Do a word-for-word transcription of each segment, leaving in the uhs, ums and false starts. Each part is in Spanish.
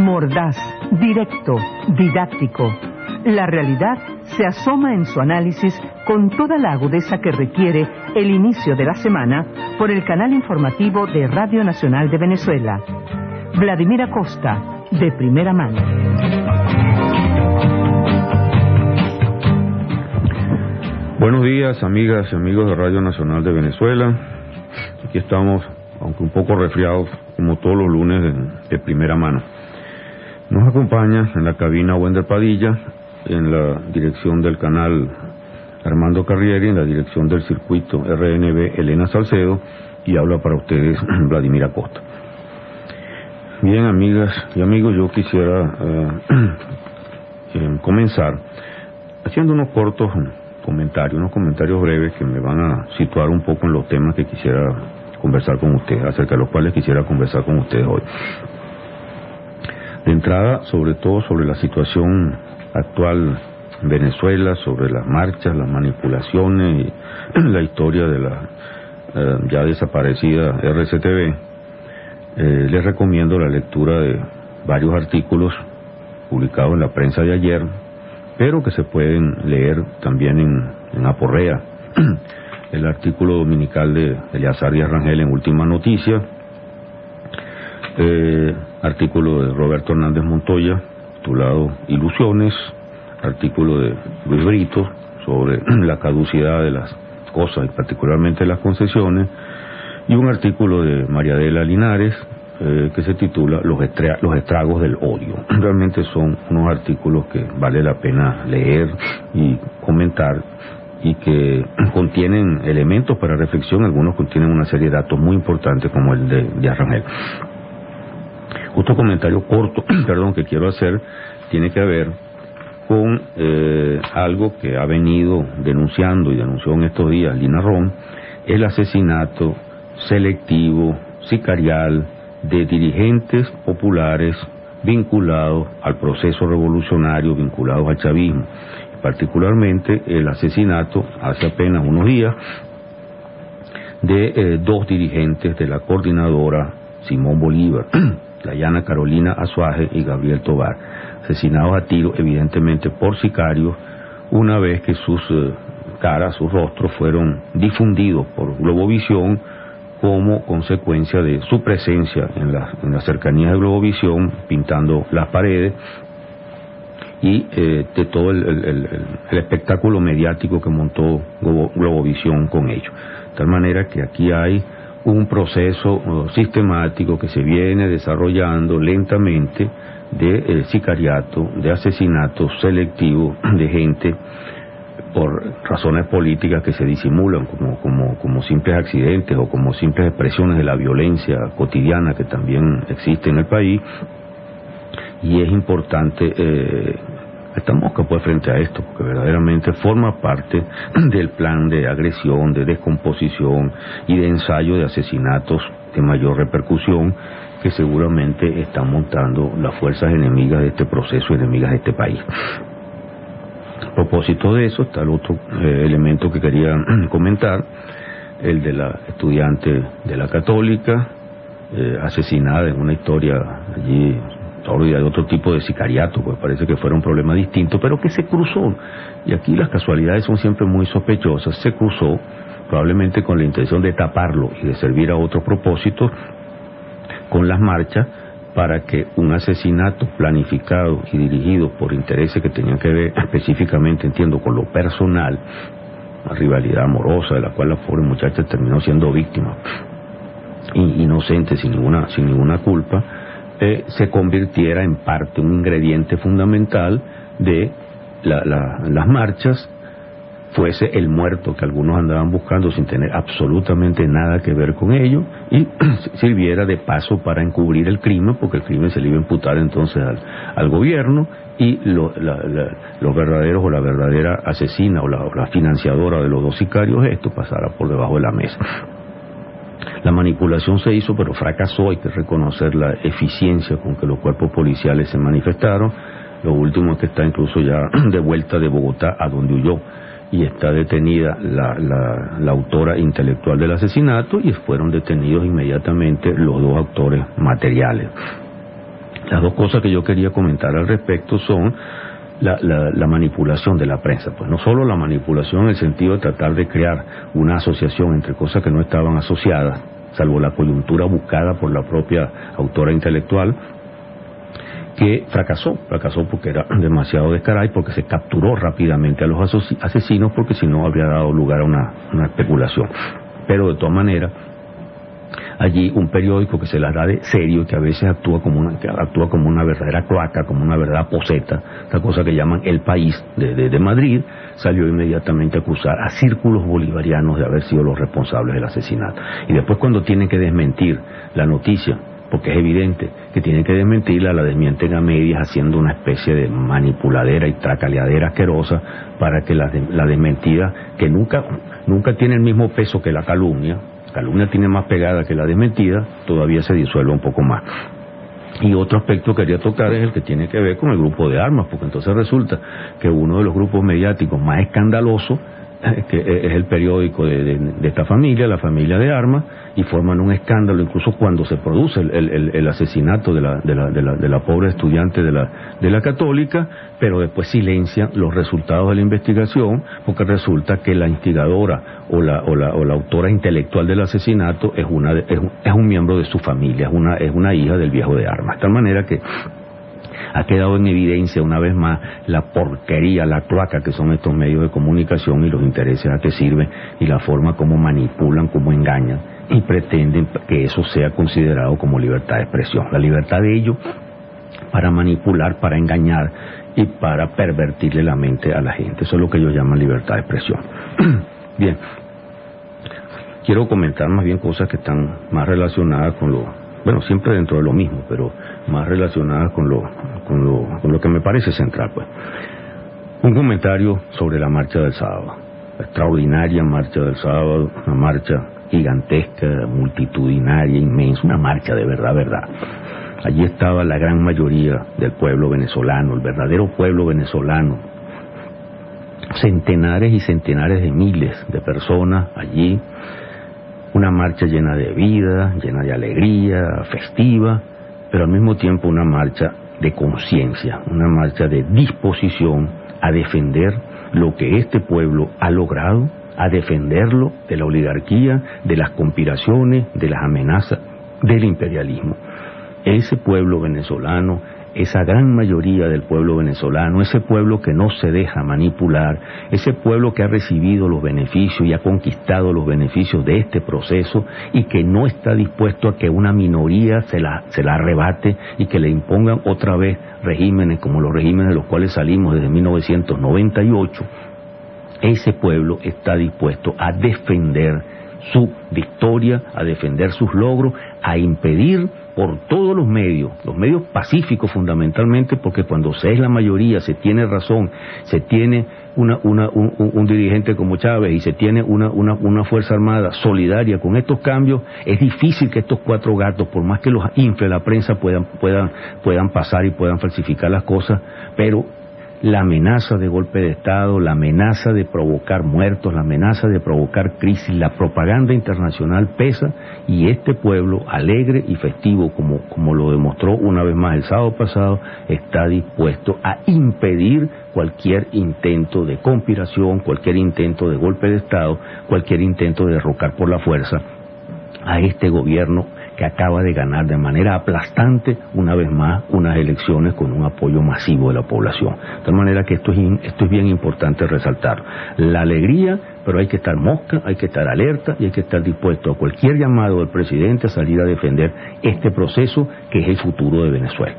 Mordaz, directo, didáctico. La realidad se asoma en su análisis con toda la agudeza que requiere el inicio de la semana por el canal informativo de Radio Nacional de Venezuela. Vladimir Acosta, de primera mano. Buenos días, amigas y amigos de Radio Nacional de Venezuela. Aquí estamos, aunque un poco resfriados, como todos los lunes, de, de primera mano. Nos acompaña en la cabina Wender Padilla, en la dirección del canal Armando Carrieri, en la dirección del circuito R N B Elena Salcedo, y habla para ustedes Vladimir Acosta. Bien, amigas y amigos, yo quisiera eh, eh, comenzar haciendo unos cortos comentarios, unos comentarios breves que me van a situar un poco en los temas que quisiera conversar con ustedes, acerca de los cuales quisiera conversar con ustedes hoy. De entrada, sobre todo sobre la situación actual en Venezuela, sobre las marchas, las manipulaciones y la historia de la eh, ya desaparecida R C T V, eh, les recomiendo la lectura de varios artículos publicados en la prensa de ayer, pero que se pueden leer también en, en Aporrea. El artículo dominical de Eleazar Díaz Rangel en Última Noticia, eh, artículo de Roberto Hernández Montoya titulado Ilusiones, artículo de Luis Brito sobre la caducidad de las cosas y particularmente las concesiones, y un artículo de María Adela Linares eh, que se titula Los, estra los estragos del odio. Realmente son unos artículos que vale la pena leer y comentar, y que contienen elementos para reflexión. Algunos contienen una serie de datos muy importantes, como el de Díaz Rangel. Otro comentario corto, perdón, que quiero hacer tiene que ver con eh, algo que ha venido denunciando y denunció en estos días Lina Ron: el asesinato selectivo, sicarial, de dirigentes populares vinculados al proceso revolucionario, vinculados al chavismo. Particularmente el asesinato hace apenas unos días de eh, dos dirigentes de la coordinadora Simón Bolívar, Dayana Carolina Azuaje y Gabriel Tobar, asesinados a tiro evidentemente por sicarios, una vez que sus eh, caras, sus rostros fueron difundidos por Globovisión como consecuencia de su presencia en la, en la cercanía de Globovisión, pintando las paredes, y eh, de todo el, el, el, el espectáculo mediático que montó Globo, Globovisión con ellos. De tal manera que aquí hay un proceso uh, sistemático que se viene desarrollando lentamente de eh, sicariato, de asesinato selectivo de gente por razones políticas que se disimulan como, como, como simples accidentes o como simples expresiones de la violencia cotidiana que también existe en el país. Y es importante eh, esta mosca pues frente a esto, porque verdaderamente forma parte del plan de agresión, de descomposición y de ensayo de asesinatos de mayor repercusión que seguramente están montando las fuerzas enemigas de este proceso, enemigas de este país. A propósito de eso, está el otro eh, elemento que quería comentar, el de la estudiante de la Católica, eh, asesinada en una historia allí, de otro tipo de sicariato, pues parece que fuera un problema distinto, pero que se cruzó, y aquí las casualidades son siempre muy sospechosas, se cruzó probablemente con la intención de taparlo y de servir a otro propósito con las marchas, para que un asesinato planificado y dirigido por intereses que tenían que ver específicamente, entiendo, con lo personal, una rivalidad amorosa de la cual la pobre muchacha terminó siendo víctima, inocente, sin ninguna, sin ninguna culpa, eh, se convirtiera en parte, un ingrediente fundamental de la, la, las marchas, fuese el muerto que algunos andaban buscando sin tener absolutamente nada que ver con ello, y sirviera de paso para encubrir el crimen, porque el crimen se le iba a imputar entonces al, al gobierno, y lo, la, la, los verdaderos o la verdadera asesina o la, o la financiadora de los dos sicarios, esto pasara por debajo de la mesa. La manipulación se hizo, pero fracasó. Hay que reconocer la eficiencia con que los cuerpos policiales se manifestaron. Lo último es que está incluso ya de vuelta de Bogotá, a donde huyó, y está detenida la, la, la autora intelectual del asesinato, y fueron detenidos inmediatamente los dos autores materiales. Las dos cosas que yo quería comentar al respecto son la, la, la manipulación de la prensa. Pues no solo la manipulación en el sentido de tratar de crear una asociación entre cosas que no estaban asociadas, salvo la coyuntura buscada por la propia autora intelectual, que fracasó, fracasó porque era demasiado descarada y porque se capturó rápidamente a los asesinos, porque si no habría dado lugar a una, una especulación. Pero de todas maneras, allí un periódico que se las da de serio y que a veces actúa como una, que actúa como una verdadera cloaca, como una verdadera poseta, esta cosa que llaman El País de, de, de Madrid, salió inmediatamente a acusar a círculos bolivarianos de haber sido los responsables del asesinato. Y después, cuando tienen que desmentir la noticia, porque es evidente que tienen que desmentirla, la desmienten a medias haciendo una especie de manipuladera y tracaleadera asquerosa para que la, la desmentida, que nunca, nunca tiene el mismo peso que la calumnia, la calumnia tiene más pegada que la desmentida, todavía se disuelve un poco más. Y otro aspecto que quería tocar es el que tiene que ver con el grupo de armas, porque entonces resulta que uno de los grupos mediáticos más escandalosos, que es el periódico de, de, de esta familia, la familia de Armas, y forman un escándalo incluso cuando se produce el, el, el asesinato de la, de, la, de, la, de la pobre estudiante de la, de la Católica, pero después silencian los resultados de la investigación, porque resulta que la instigadora o la, o la, o la autora intelectual del asesinato es, una de, es, un, es un miembro de su familia, es una, es una hija del viejo de Armas, de tal manera que ha quedado en evidencia una vez más la porquería, la cloaca que son estos medios de comunicación y los intereses a que sirven y la forma como manipulan, como engañan y pretenden que eso sea considerado como libertad de expresión. La libertad de ellos para manipular, para engañar y para pervertirle la mente a la gente. Eso es lo que ellos llaman libertad de expresión. Bien, quiero comentar más bien cosas que están más relacionadas con lo... Bueno, siempre dentro de lo mismo, pero más relacionadas con lo, con lo, con lo que me parece central, pues. Un comentario sobre la marcha del sábado. La extraordinaria marcha del sábado, una marcha gigantesca, multitudinaria, inmensa, una marcha de verdad, verdad. Allí estaba la gran mayoría del pueblo venezolano, el verdadero pueblo venezolano. Centenares y centenares de miles de personas allí. Una marcha llena de vida, llena de alegría, festiva, pero al mismo tiempo una marcha de conciencia, una marcha de disposición a defender lo que este pueblo ha logrado, a defenderlo de la oligarquía, de las conspiraciones, de las amenazas del imperialismo. Ese pueblo venezolano, esa gran mayoría del pueblo venezolano, ese pueblo que no se deja manipular, ese pueblo que ha recibido los beneficios y ha conquistado los beneficios de este proceso y que no está dispuesto a que una minoría se la, se la arrebate y que le impongan otra vez regímenes como los regímenes de los cuales salimos desde mil novecientos noventa y ocho, ese pueblo está dispuesto a defender su victoria, a defender sus logros, a impedir por todos los medios, los medios pacíficos fundamentalmente, porque cuando se es la mayoría, se tiene razón, se tiene una, una, un, un, un dirigente como Chávez y se tiene una, una, una fuerza armada solidaria con estos cambios, es difícil que estos cuatro gatos, por más que los infle la prensa, puedan, puedan, puedan pasar y puedan falsificar las cosas, pero la amenaza de golpe de Estado, la amenaza de provocar muertos, la amenaza de provocar crisis, la propaganda internacional pesa y este pueblo alegre y festivo, como, como lo demostró una vez más el sábado pasado, está dispuesto a impedir cualquier intento de conspiración, cualquier intento de golpe de Estado, cualquier intento de derrocar por la fuerza a este gobierno que acaba de ganar de manera aplastante una vez más unas elecciones con un apoyo masivo de la población. De tal manera que esto es, esto es bien importante resaltar. La alegría, pero hay que estar mosca, hay que estar alerta y hay que estar dispuesto a cualquier llamado del presidente a salir a defender este proceso que es el futuro de Venezuela.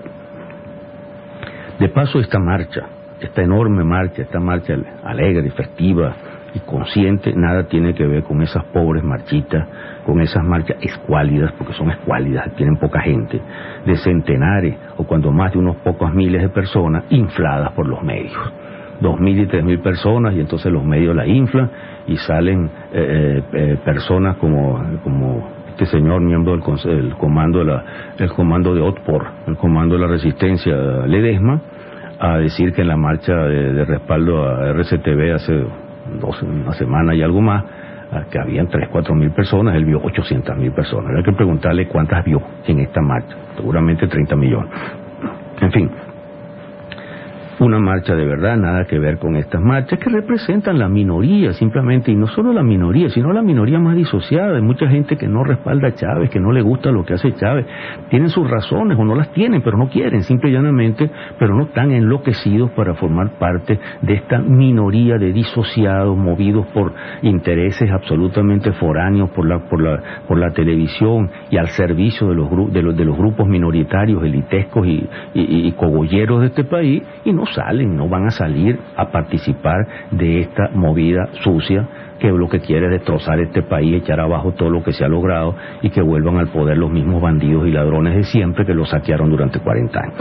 De paso, esta marcha, esta enorme marcha, esta marcha alegre, festiva y consciente, nada tiene que ver con esas pobres marchitas, con esas marchas escuálidas, porque son escuálidas, tienen poca gente, de centenares o cuando más de unos pocos miles de personas infladas por los medios. Dos mil y tres mil personas y entonces los medios la inflan y salen eh, eh, personas como, como este señor miembro del, del comando de la, el comando de Otpor, el comando de la resistencia Ledesma, a decir que en la marcha de, de respaldo a R C T V hace dos, una semana y algo más, que habían tres, cuatro mil personas, él vio ochocientas mil personas. Hay que preguntarle cuántas vio en esta marcha, seguramente treinta millones. En fin, una marcha de verdad, nada que ver con estas marchas que representan la minoría simplemente, y no solo la minoría, sino la minoría más disociada. Hay mucha gente que no respalda a Chávez, que no le gusta lo que hace Chávez, tienen sus razones o no las tienen, pero no quieren, simple y llanamente, pero no están enloquecidos para formar parte de esta minoría de disociados, movidos por intereses absolutamente foráneos por la, por la, por la televisión y al servicio de los, de los, de los grupos minoritarios, elitescos y, y, y cogolleros de este país, y no salen, no van a salir a participar de esta movida sucia que lo que quiere es destrozar este país, echar abajo todo lo que se ha logrado y que vuelvan al poder los mismos bandidos y ladrones de siempre que lo saquearon durante cuarenta años.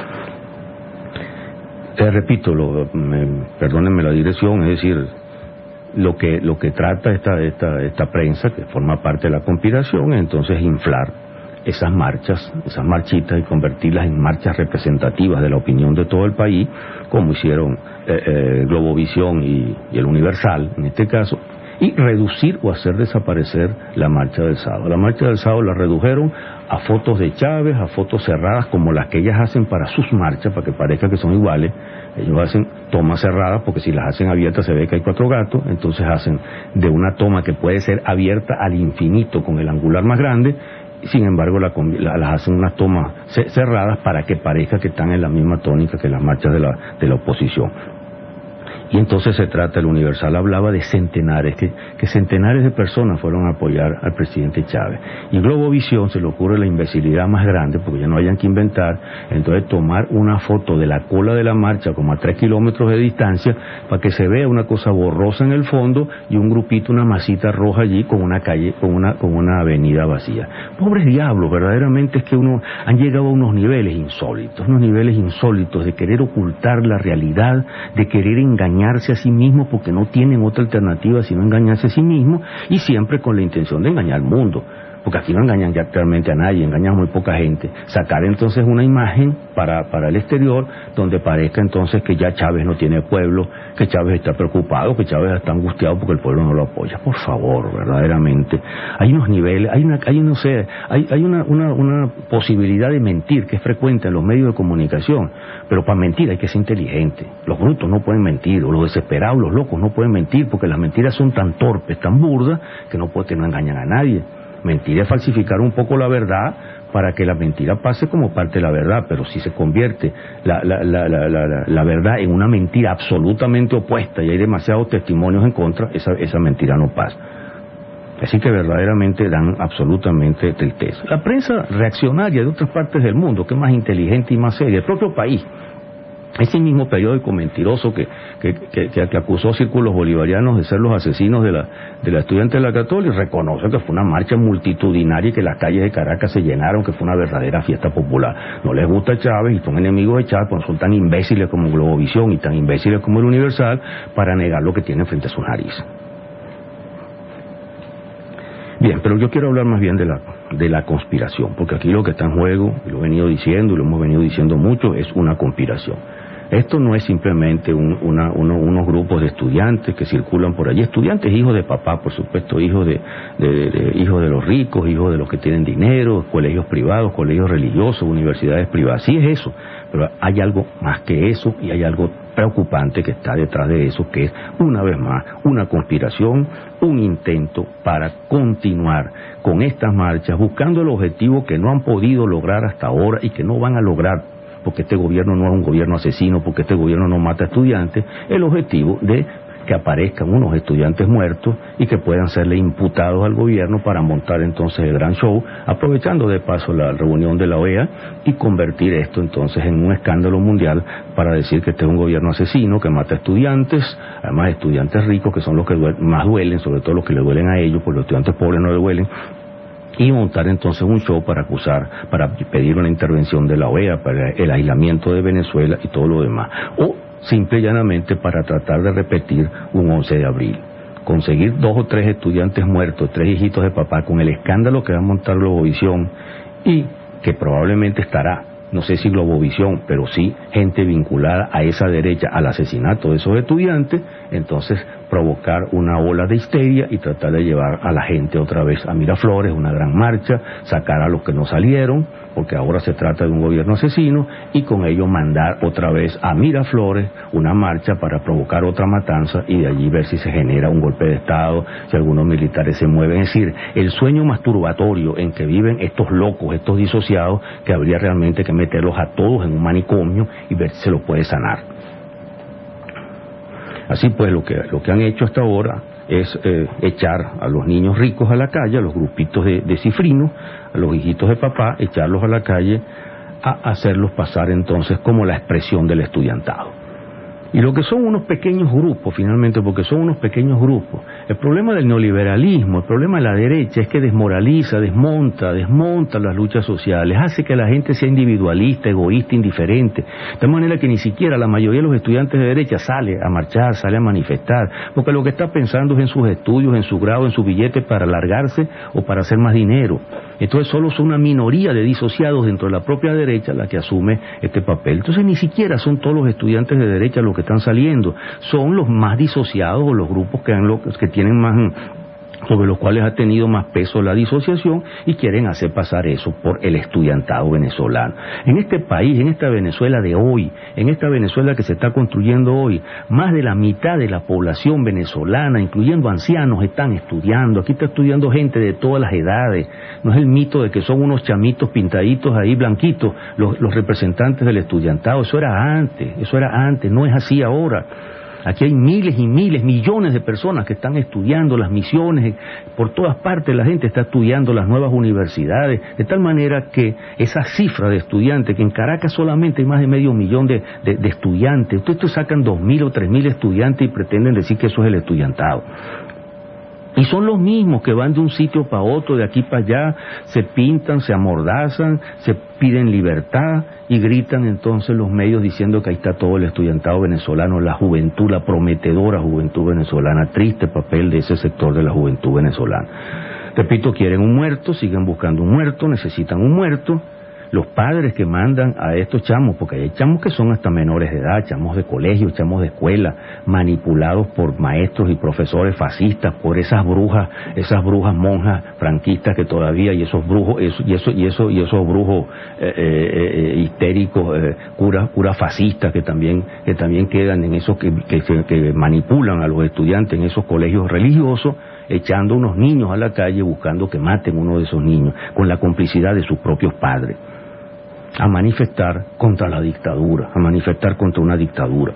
Eh, repito, lo, me, perdónenme la dirección, es decir, lo que lo que trata esta, esta, esta prensa, que forma parte de la conspiración, es entonces inflar esas marchas, esas marchitas y convertirlas en marchas representativas de la opinión de todo el país, como hicieron eh, eh, Globovisión y, y el Universal, en este caso, y reducir o hacer desaparecer la marcha del sábado. La marcha del sábado la redujeron a fotos de Chávez, a fotos cerradas como las que ellas hacen para sus marchas, para que parezca que son iguales. Ellos hacen tomas cerradas porque si las hacen abiertas se ve que hay cuatro gatos, entonces hacen de una toma que puede ser abierta al infinito con el angular más grande. Sin embargo, la, la, las hacen unas tomas cerradas para que parezca que están en la misma tónica que las marchas de la, de la oposición. Y entonces se trata, el Universal hablaba de centenares, que, que centenares de personas fueron a apoyar al presidente Chávez. Y Globovisión se le ocurre la imbecilidad más grande, porque ya no hayan que inventar, entonces tomar una foto de la cola de la marcha como a tres kilómetros de distancia, para que se vea una cosa borrosa en el fondo y un grupito, una masita roja allí con una calle, con una, con una avenida vacía. Pobres diablos, verdaderamente es que uno han llegado a unos niveles insólitos, unos niveles insólitos de querer ocultar la realidad, de querer engañar engañarse a sí mismo porque no tienen otra alternativa sino engañarse a sí mismo, y siempre con la intención de engañar al mundo, porque aquí no engañan ya actualmente a nadie, engañan a muy poca gente. Sacar entonces una imagen para, para el exterior donde parezca entonces que ya Chávez no tiene pueblo, que Chávez está preocupado, que Chávez está angustiado porque el pueblo no lo apoya. Por favor, verdaderamente, hay unos niveles, hay una, hay no sé, hay, hay una, una, una posibilidad de mentir que es frecuente en los medios de comunicación, pero para mentir hay que ser inteligente. Los brutos no pueden mentir, o los desesperados, los locos no pueden mentir, porque las mentiras son tan torpes, tan burdas, que no, puede, que no engañan a nadie. Mentir es falsificar un poco la verdad para que la mentira pase como parte de la verdad, pero si se convierte la, la, la, la, la, la verdad en una mentira absolutamente opuesta y hay demasiados testimonios en contra, esa, esa mentira no pasa. Así que verdaderamente dan absolutamente tristeza. La prensa reaccionaria de otras partes del mundo, que es más inteligente y más seria, el propio país, ese mismo periódico mentiroso que, que, que, que acusó a Círculos Bolivarianos de ser los asesinos de la, de la estudiante de la Católica, reconoce que fue una marcha multitudinaria y que las calles de Caracas se llenaron, que fue una verdadera fiesta popular. No les gusta Chávez y son enemigos de Chávez, porque son tan imbéciles como Globovisión y tan imbéciles como el Universal para negar lo que tienen frente a sus narices. Bien, pero yo quiero hablar más bien de la, de la conspiración, porque aquí lo que está en juego, y lo he venido diciendo y lo hemos venido diciendo mucho, es una conspiración. Esto no es simplemente un, una, uno, unos grupos de estudiantes que circulan por allí, estudiantes hijos de papá, por supuesto, hijos de, de, de, de hijos de los ricos, hijos de los que tienen dinero, colegios privados, colegios religiosos, universidades privadas. Sí es eso, pero hay algo más que eso y hay algo preocupante que está detrás de eso, que es una vez más una conspiración, un intento para continuar con estas marchas buscando el objetivo que no han podido lograr hasta ahora y que no van a lograr, porque este gobierno no es un gobierno asesino, porque este gobierno no mata estudiantes, el objetivo de que aparezcan unos estudiantes muertos y que puedan serle imputados al gobierno para montar entonces el gran show, aprovechando de paso la reunión de la O E A y convertir esto entonces en un escándalo mundial para decir que este es un gobierno asesino que mata estudiantes, además estudiantes ricos que son los que duelen, más duelen, sobre todo los que le duelen a ellos, porque los estudiantes pobres no le duelen, y montar entonces un show para acusar, para pedir una intervención de la O E A, para el aislamiento de Venezuela y todo lo demás. O simple y llanamente para tratar de repetir un once de abril. Conseguir dos o tres estudiantes muertos, tres hijitos de papá, con el escándalo que va a montar Globovisión y que probablemente estará, no sé si Globovisión, pero sí gente vinculada a esa derecha, al asesinato de esos estudiantes, entonces provocar una ola de histeria y tratar de llevar a la gente otra vez a Miraflores, una gran marcha, sacar a los que no salieron, porque ahora se trata de un gobierno asesino, y con ello mandar otra vez a Miraflores una marcha para provocar otra matanza y de allí ver si se genera un golpe de Estado, si algunos militares se mueven. Es decir, el sueño masturbatorio en que viven estos locos, estos disociados, que habría realmente que meterlos a todos en un manicomio y ver si se los puede sanar. Así pues, lo que, lo que han hecho hasta ahora es eh, echar a los niños ricos a la calle, a los grupitos de, de cifrinos, a los hijitos de papá, echarlos a la calle a hacerlos pasar entonces como la expresión del estudiantado. Y lo que son unos pequeños grupos, finalmente, porque son unos pequeños grupos. El problema del neoliberalismo, el problema de la derecha es que desmoraliza, desmonta, desmonta las luchas sociales, hace que la gente sea individualista, egoísta, indiferente, de tal manera que ni siquiera la mayoría de los estudiantes de derecha sale a marchar, sale a manifestar, porque lo que está pensando es en sus estudios, en su grado, en su billete para largarse o para hacer más dinero. Entonces solo son una minoría de disociados dentro de la propia derecha la que asume este papel. Entonces ni siquiera son todos los estudiantes de derecha los que están saliendo, son los más disociados o los grupos que, han, que tienen más, sobre los cuales ha tenido más peso la disociación y quieren hacer pasar eso por el estudiantado venezolano. En este país, en esta Venezuela de hoy, en esta Venezuela que se está construyendo hoy, más de la mitad de la población venezolana, incluyendo ancianos, están estudiando. Aquí está estudiando gente de todas las edades. No es el mito de que son unos chamitos pintaditos ahí blanquitos los, los representantes del estudiantado. Eso era antes, eso era antes, no es así ahora. Aquí hay miles y miles, millones de personas que están estudiando las misiones, por todas partes la gente está estudiando las nuevas universidades, de tal manera que esa cifra de estudiantes, que en Caracas solamente hay más de medio millón de, de, de estudiantes, ustedes sacan dos mil o tres mil estudiantes y pretenden decir que eso es el estudiantado. Y son los mismos que van de un sitio para otro, de aquí para allá, se pintan, se amordazan, se piden libertad y gritan entonces los medios diciendo que ahí está todo el estudiantado venezolano, la juventud, la prometedora juventud venezolana. Triste papel de ese sector de la juventud venezolana. Repito, quieren un muerto, siguen buscando un muerto, necesitan un muerto. Los padres que mandan a estos chamos, porque hay chamos que son hasta menores de edad, chamos de colegio, chamos de escuela, manipulados por maestros y profesores fascistas, por esas brujas, esas brujas monjas franquistas que todavía, y esos brujos, eso, y eso, y eso, y esos brujos eh, eh, eh, histéricos, eh, curas, curas fascistas que también, que también quedan en esos que, que, que manipulan a los estudiantes en esos colegios religiosos, echando unos niños a la calle buscando que maten uno de esos niños, con la complicidad de sus propios padres, a manifestar contra la dictadura, a manifestar contra una dictadura.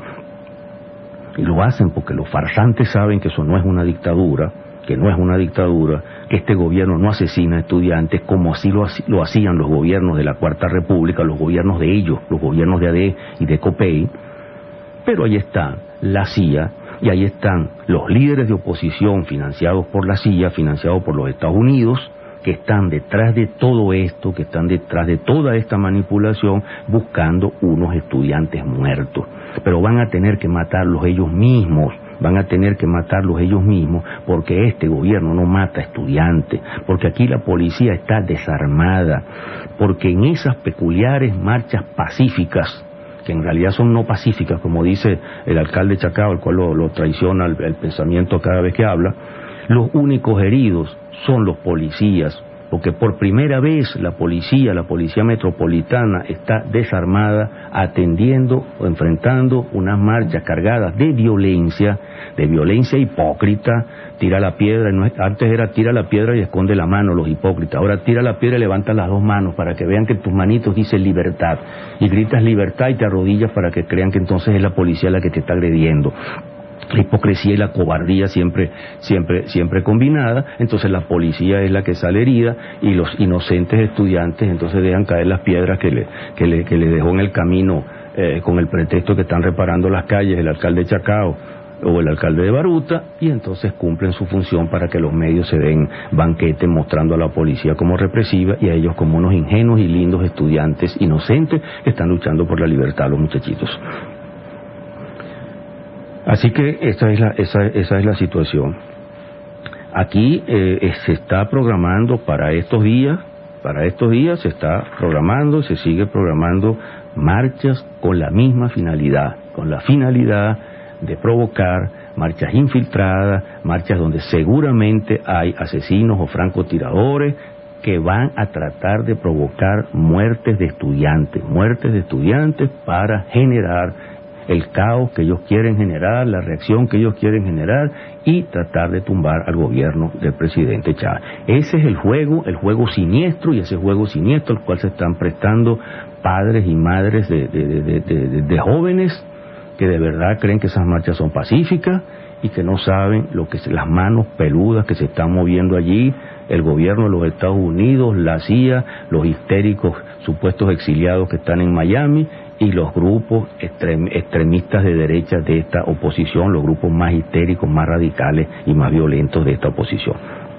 Y lo hacen porque los farsantes saben que eso no es una dictadura, que no es una dictadura, que este gobierno no asesina a estudiantes como así lo, lo hacían los gobiernos de la Cuarta República, los gobiernos de ellos, los gobiernos de A D E y de COPEI. Pero ahí está la C I A, y ahí están los líderes de oposición financiados por la C I A, financiados por los Estados Unidos, que están detrás de todo esto, que están detrás de toda esta manipulación, buscando unos estudiantes muertos. Pero van a tener que matarlos ellos mismos, van a tener que matarlos ellos mismos, porque este gobierno no mata estudiantes, porque aquí la policía está desarmada, porque en esas peculiares marchas pacíficas, que en realidad son no pacíficas, como dice el alcalde Chacao, el cual lo, lo traiciona el, el pensamiento cada vez que habla, los únicos heridos son los policías, porque por primera vez la policía, la policía metropolitana está desarmada, atendiendo o enfrentando unas marchas cargadas de violencia, de violencia hipócrita. Tira la piedra, no es, antes era tira la piedra y esconde la mano, los hipócritas, ahora tira la piedra y levanta las dos manos para que vean que tus manitos dicen libertad, y gritas libertad y te arrodillas para que crean que entonces es la policía la que te está agrediendo. La hipocresía y la cobardía siempre, siempre, siempre combinada. Entonces la policía es la que sale herida y los inocentes estudiantes entonces dejan caer las piedras que le, que le, que le dejó en el camino eh, con el pretexto que están reparando las calles el alcalde Chacao o el alcalde de Baruta, y entonces cumplen su función para que los medios se den banquete mostrando a la policía como represiva y a ellos como unos ingenuos y lindos estudiantes inocentes que están luchando por la libertad, los muchachitos. Así que esa es la, esa, esa es la situación. Aquí eh, se está programando para estos días, para estos días se está programando, se sigue programando marchas con la misma finalidad, con la finalidad de provocar marchas infiltradas, marchas donde seguramente hay asesinos o francotiradores que van a tratar de provocar muertes de estudiantes, muertes de estudiantes para generar el caos que ellos quieren generar, la reacción que ellos quieren generar y tratar de tumbar al gobierno del presidente Chávez. Ese es el juego, el juego siniestro, y ese juego siniestro al cual se están prestando padres y madres de, de, de, de, de, de jóvenes que de verdad creen que esas marchas son pacíficas y que no saben lo que las manos peludas que se están moviendo allí, el gobierno de los Estados Unidos, la C I A, los histéricos supuestos exiliados que están en Miami y los grupos extrem, extremistas de derecha de esta oposición, los grupos más histéricos, más radicales y más violentos de esta oposición.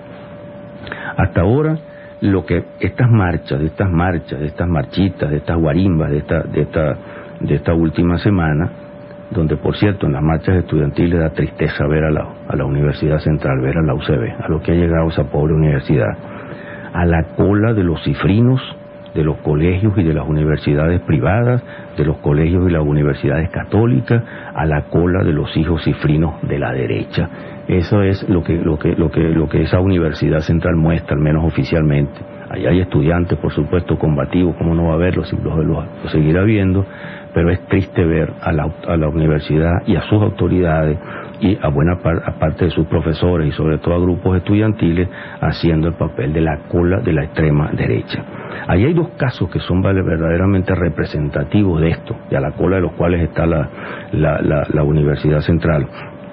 Hasta ahora, lo que estas marchas, de estas marchas, de estas marchitas, de estas guarimbas, de esta, de esta, de esta última semana, donde por cierto en las marchas estudiantiles da tristeza ver a la, a la Universidad Central, ver a la U C B, a lo que ha llegado esa pobre universidad, a la cola de los cifrinos, de los colegios y de las universidades privadas, de los colegios y las universidades católicas, a la cola de los hijos cifrinos de la derecha. Eso es lo que, lo que, lo que, lo que esa Universidad Central muestra, al menos oficialmente. Ahí hay estudiantes, por supuesto, combativos, ¿cómo no va a haberlos? Los, los, los seguirá viendo, pero es triste ver a la, a la universidad y a sus autoridades y a buena par, a parte de sus profesores y sobre todo a grupos estudiantiles haciendo el papel de la cola de la extrema derecha. Ahí hay dos casos que son verdaderamente representativos de esto, y a la cola de los cuales está la, la, la, la Universidad Central,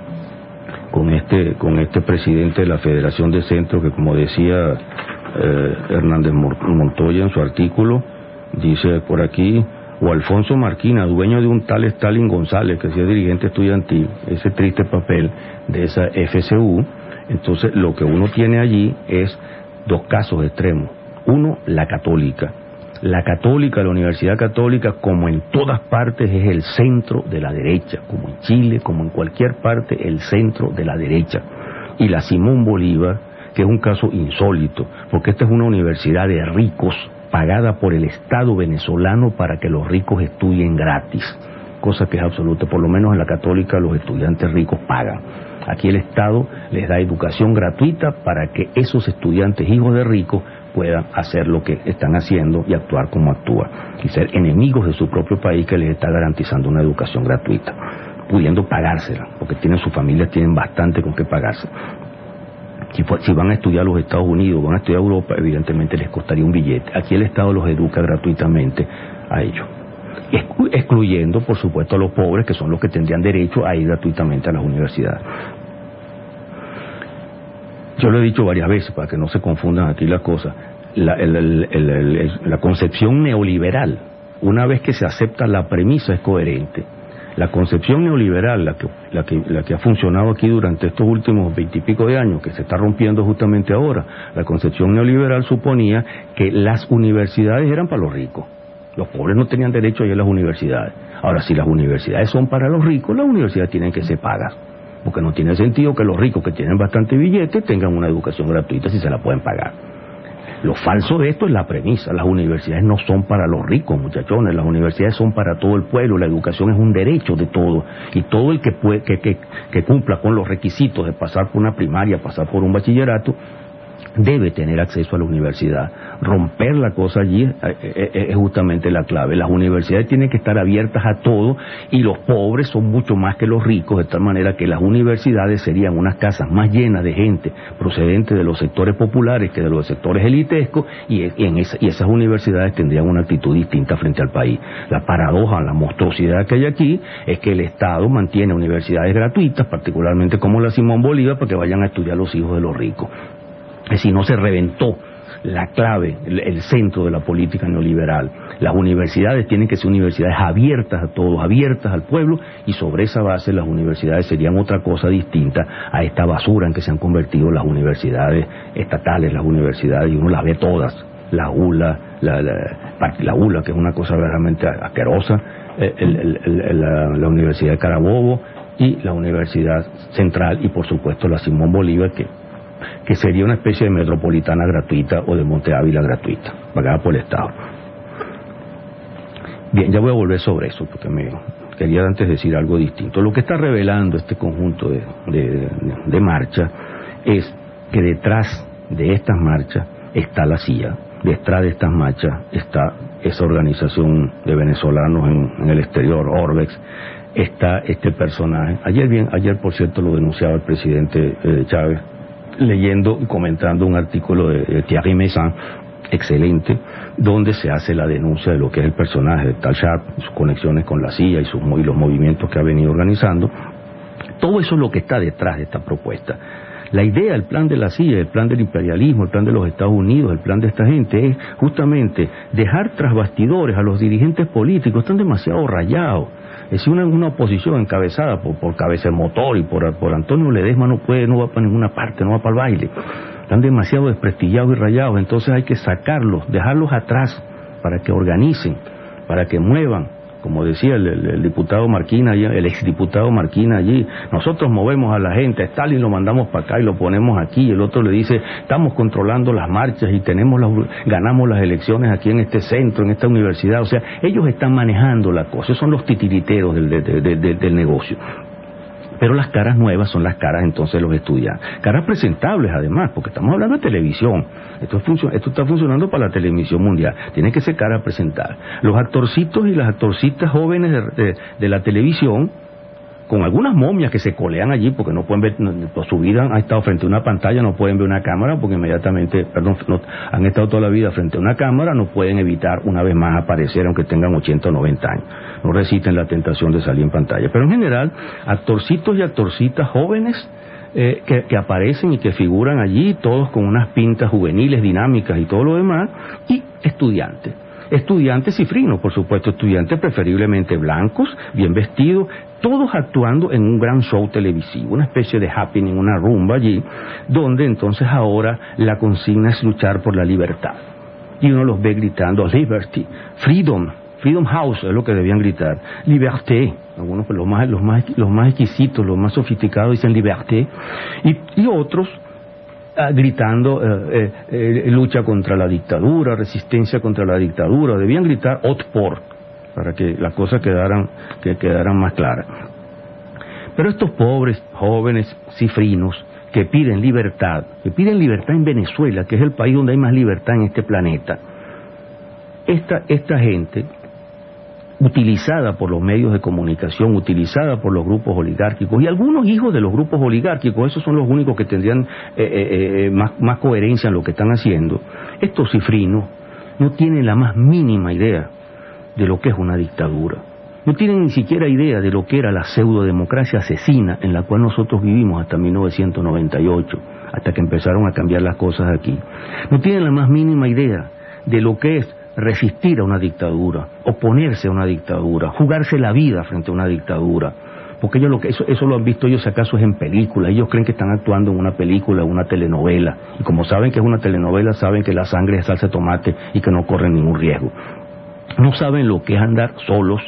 con este, con este presidente de la Federación de Centros que, como decía eh, Hernández Montoya en su artículo, dice por aquí, o Alfonso Marquina, dueño de un tal Stalin González, que sea dirigente estudiantil, ese triste papel de esa F C U. Entonces lo que uno tiene allí es dos casos extremos. Uno, la católica. La católica, la Universidad Católica, como en todas partes, es el centro de la derecha, como en Chile, como en cualquier parte, el centro de la derecha. Y la Simón Bolívar, que es un caso insólito, porque esta es una universidad de ricos, pagada por el Estado venezolano para que los ricos estudien gratis, cosa que es absoluta. Por lo menos en la Católica los estudiantes ricos pagan. Aquí el Estado les da educación gratuita para que esos estudiantes hijos de ricos puedan hacer lo que están haciendo y actuar como actúan, y ser enemigos de su propio país que les está garantizando una educación gratuita, pudiendo pagársela, porque tienen sus familias, tienen bastante con qué pagarse. Si, si van a estudiar a los Estados Unidos, van a estudiar a Europa, evidentemente les costaría un billete. Aquí el Estado los educa gratuitamente a ellos, excluyendo, por supuesto, a los pobres, que son los que tendrían derecho a ir gratuitamente a las universidades. Yo lo he dicho varias veces, para que no se confundan aquí las cosas, la, el, el, el, el, la concepción neoliberal, una vez que se acepta la premisa, es coherente. La concepción neoliberal, la que, la que, la que ha funcionado aquí durante estos últimos veintipico de años, que se está rompiendo justamente ahora, la concepción neoliberal suponía que las universidades eran para los ricos. Los pobres no tenían derecho a ir a las universidades. Ahora, si las universidades son para los ricos, las universidades tienen que ser pagas, porque no tiene sentido que los ricos que tienen bastante billete tengan una educación gratuita si se la pueden pagar. Lo falso de esto es la premisa. Las universidades no son para los ricos, muchachones. Las universidades son para todo el pueblo. La educación es un derecho de todos. Y todo el que, puede, que, que, que cumpla con los requisitos de pasar por una primaria, pasar por un bachillerato, debe tener acceso a la universidad. Romper la cosa allí es justamente la clave. Las universidades tienen que estar abiertas a todo, y los pobres son mucho más que los ricos, de tal manera que las universidades serían unas casas más llenas de gente procedente de los sectores populares que de los sectores elitescos, y, en esa, y esas universidades tendrían una actitud distinta frente al país. La paradoja, la monstruosidad que hay aquí es que el Estado mantiene universidades gratuitas, particularmente como la Simón Bolívar, para que vayan a estudiar los hijos de los ricos. Es decir, no se reventó la clave, el, el centro de la política neoliberal. Las universidades tienen que ser universidades abiertas a todos, abiertas al pueblo, y sobre esa base las universidades serían otra cosa distinta a esta basura en que se han convertido las universidades estatales, las universidades, y uno las ve todas, la U L A, la, la, la U L A, que es una cosa verdaderamente asquerosa, el, el, el, la, la Universidad de Carabobo y la Universidad Central, y por supuesto la Simón Bolívar, que que sería una especie de metropolitana gratuita o de Monte Ávila gratuita, pagada por el Estado. Bien, ya voy a volver sobre eso, porque me quería antes decir algo distinto. Lo que está revelando este conjunto de, de, de marchas es que detrás de estas marchas está la C I A, detrás de estas marchas está esa organización de venezolanos en, en el exterior, Orbex, está este personaje. Ayer, bien, ayer por cierto lo denunciaba el presidente eh, Chávez, leyendo y comentando un artículo de, de Thierry Meyssan, excelente, donde se hace la denuncia de lo que es el personaje de Tal Sharp, sus conexiones con la C I A y, sus, y los movimientos que ha venido organizando. Todo eso es lo que está detrás de esta propuesta. La idea, el plan de la C I A, el plan del imperialismo, el plan de los Estados Unidos, el plan de esta gente es justamente dejar tras bastidores a los dirigentes políticos. Están demasiado rayados. Es una, una oposición encabezada por, por Cabeza de Motor y por, por Antonio Ledesma no puede, no va para ninguna parte, no va para el baile. Están demasiado desprestigiados y rayados, entonces hay que sacarlos, dejarlos atrás para que organicen, para que muevan. Como decía el, el, el diputado Marquina, el exdiputado Marquina allí, nosotros movemos a la gente, a Stalin lo mandamos para acá y lo ponemos aquí, y el otro le dice, estamos controlando las marchas y tenemos las, ganamos las elecciones aquí en este centro, en esta universidad. O sea, ellos están manejando la cosa, son los titiriteros del, de, de, de, del negocio. Pero las caras nuevas son las caras entonces de los estudiantes. Caras presentables además, porque estamos hablando de televisión. Esto, es func- esto está funcionando para la televisión mundial. Tiene que ser cara presentada. Los actorcitos y las actorcitas jóvenes de, de, de la televisión, con algunas momias que se colean allí, porque no pueden ver, no, por su vida han estado frente a una pantalla, no pueden ver una cámara, porque inmediatamente, perdón, no, han estado toda la vida frente a una cámara, no pueden evitar una vez más aparecer, aunque tengan ochenta o noventa años. No resisten la tentación de salir en pantalla. Pero en general, actorcitos y actorcitas jóvenes eh, que, que aparecen y que figuran allí, todos con unas pintas juveniles, dinámicas y todo lo demás, y estudiantes. Estudiantes cifrinos, por supuesto, estudiantes preferiblemente blancos, bien vestidos, todos actuando en un gran show televisivo, una especie de happening, una rumba allí, donde entonces ahora la consigna es luchar por la libertad. Y uno los ve gritando, liberty, freedom, freedom house, es lo que debían gritar, liberté, algunos los más, los más, los más exquisitos, los más sofisticados dicen liberté, y, y otros gritando eh, eh, eh, lucha contra la dictadura, resistencia contra la dictadura. Debían gritar otpor para que las cosas quedaran, que quedaran más claras. Pero estos pobres jóvenes cifrinos que piden libertad, que piden libertad en Venezuela, que es el país donde hay más libertad en este planeta, esta, esta gente utilizada por los medios de comunicación, utilizada por los grupos oligárquicos y algunos hijos de los grupos oligárquicos, esos son los únicos que tendrían eh, eh, más, más coherencia en lo que están haciendo. Estos cifrinos no tienen la más mínima idea de lo que es una dictadura, no tienen ni siquiera idea de lo que era la pseudodemocracia asesina en la cual nosotros vivimos hasta mil novecientos noventa y ocho, hasta que empezaron a cambiar las cosas aquí. No tienen la más mínima idea de lo que es resistir a una dictadura, oponerse a una dictadura, jugarse la vida frente a una dictadura, porque ellos lo que eso, eso lo han visto ellos acaso es en películas, ellos creen que están actuando en una película, una telenovela, y como saben que es una telenovela, saben que la sangre es salsa de tomate y que no corren ningún riesgo. No saben lo que es andar solos,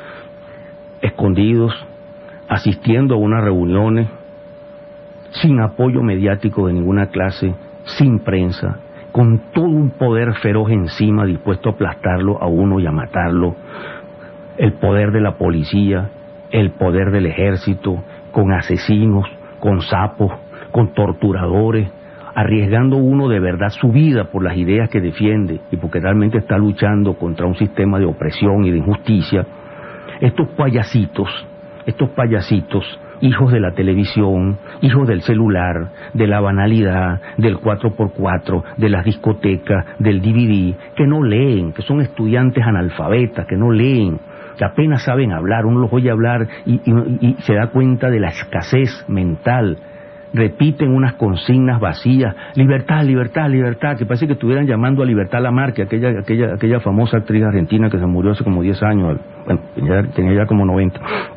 escondidos, asistiendo a unas reuniones, sin apoyo mediático de ninguna clase, sin prensa, con todo un poder feroz encima, dispuesto a aplastarlo a uno y a matarlo, el poder de la policía, el poder del ejército, con asesinos, con sapos, con torturadores, arriesgando uno de verdad su vida por las ideas que defiende y porque realmente está luchando contra un sistema de opresión y de injusticia. Estos payasitos, estos payasitos, hijos de la televisión, hijos del celular, de la banalidad, del cuatro por cuatro, de las discotecas, del D V D, que no leen, que son estudiantes analfabetas, que no leen, que apenas saben hablar, uno los oye hablar y, y, y se da cuenta de la escasez mental. Repiten unas consignas vacías, libertad, libertad, libertad, que parece que estuvieran llamando a Libertad Lamarque, aquella, aquella, aquella famosa actriz argentina que se murió hace como diez años, bueno, tenía, tenía ya como noventa.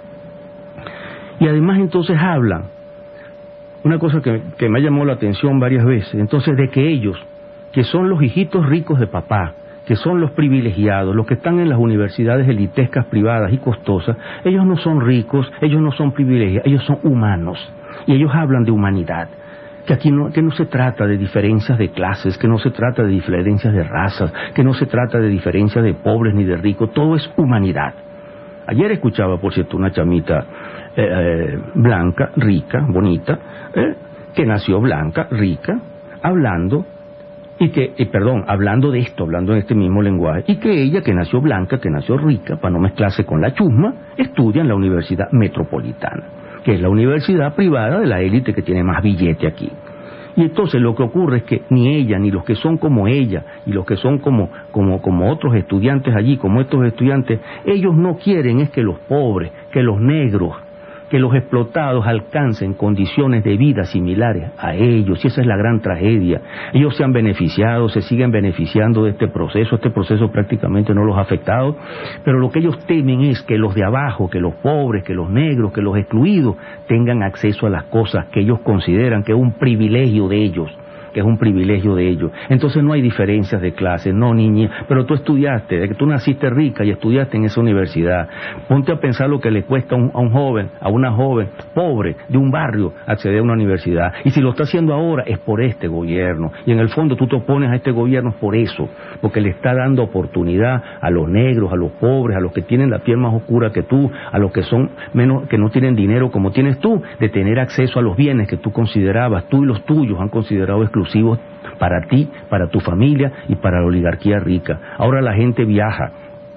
Y además entonces hablan, una cosa que, que me ha llamado la atención varias veces, entonces de que ellos, que son los hijitos ricos de papá, que son los privilegiados, los que están en las universidades elitescas privadas y costosas, ellos no son ricos, ellos no son privilegiados, ellos son humanos, y ellos hablan de humanidad, que aquí no, que no se trata de diferencias de clases, que no se trata de diferencias de razas, que no se trata de diferencias de pobres ni de ricos, todo es humanidad. Ayer escuchaba, por cierto, una chamita eh, eh, blanca, rica, bonita, eh, que nació blanca, rica, hablando, y que, eh, perdón, hablando de esto, hablando en este mismo lenguaje, y que ella, que nació blanca, que nació rica, para no mezclarse con la chusma, estudia en la Universidad Metropolitana, que es la universidad privada de la élite que tiene más billete aquí. Y entonces lo que ocurre es que ni ella, ni los que son como ella, y los que son como, como, como otros estudiantes allí, como estos estudiantes, ellos no quieren es que los pobres, que los negros, que los explotados alcancen condiciones de vida similares a ellos, y esa es la gran tragedia. Ellos se han beneficiado, se siguen beneficiando de este proceso, este proceso prácticamente no los ha afectado, pero lo que ellos temen es que los de abajo, que los pobres, que los negros, que los excluidos tengan acceso a las cosas que ellos consideran que es un privilegio de ellos, que es un privilegio de ellos. Entonces no hay diferencias de clase, no niña, pero tú estudiaste, de que tú naciste rica y estudiaste en esa universidad. Ponte a pensar lo que le cuesta a un, a un joven, a una joven pobre de un barrio acceder a una universidad. Y si lo está haciendo ahora es por este gobierno. Y en el fondo tú te opones a este gobierno por eso, porque le está dando oportunidad a los negros, a los pobres, a los que tienen la piel más oscura que tú, a los que son menos, que no tienen dinero como tienes tú, de tener acceso a los bienes que tú considerabas, tú y los tuyos han considerado exclusivos para ti, para tu familia y para la oligarquía rica. Ahora la gente viaja.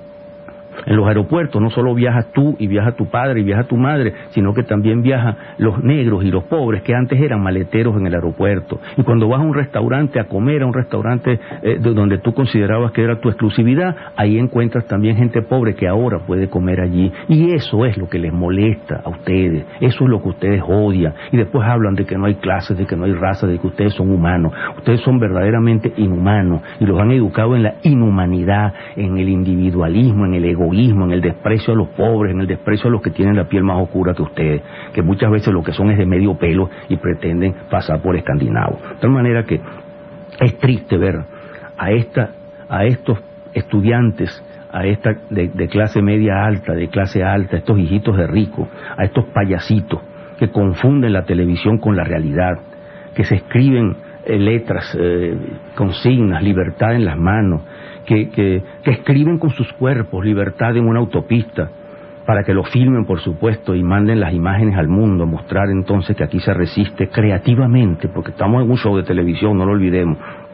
En los aeropuertos no solo viajas tú y viaja tu padre y viaja tu madre, sino que también viajan los negros y los pobres que antes eran maleteros en el aeropuerto. Y cuando vas a un restaurante a comer, a un restaurante eh, de donde tú considerabas que era tu exclusividad, ahí encuentras también gente pobre que ahora puede comer allí. Y eso es lo que les molesta a ustedes, eso es lo que ustedes odian. Y después hablan de que no hay clases, de que no hay razas, de que ustedes son humanos. Ustedes son verdaderamente inhumanos y los han educado en la inhumanidad, en el individualismo, en el egoísmo, en el desprecio a los pobres, en el desprecio a los que tienen la piel más oscura que ustedes, que muchas veces lo que son es de medio pelo y pretenden pasar por escandinavos. De tal manera que es triste ver a esta, a estos estudiantes, a esta de, de clase media alta, de clase alta, estos hijitos de ricos, a estos payasitos que confunden la televisión con la realidad, que se escriben eh, letras, eh, consignas, libertad en las manos, Que, que, que escriben con sus cuerpos libertad en una autopista para que lo filmen, por supuesto, y manden las imágenes al mundo, a mostrar entonces que aquí se resiste creativamente, porque estamos en un show de televisión, no lo olvidemos,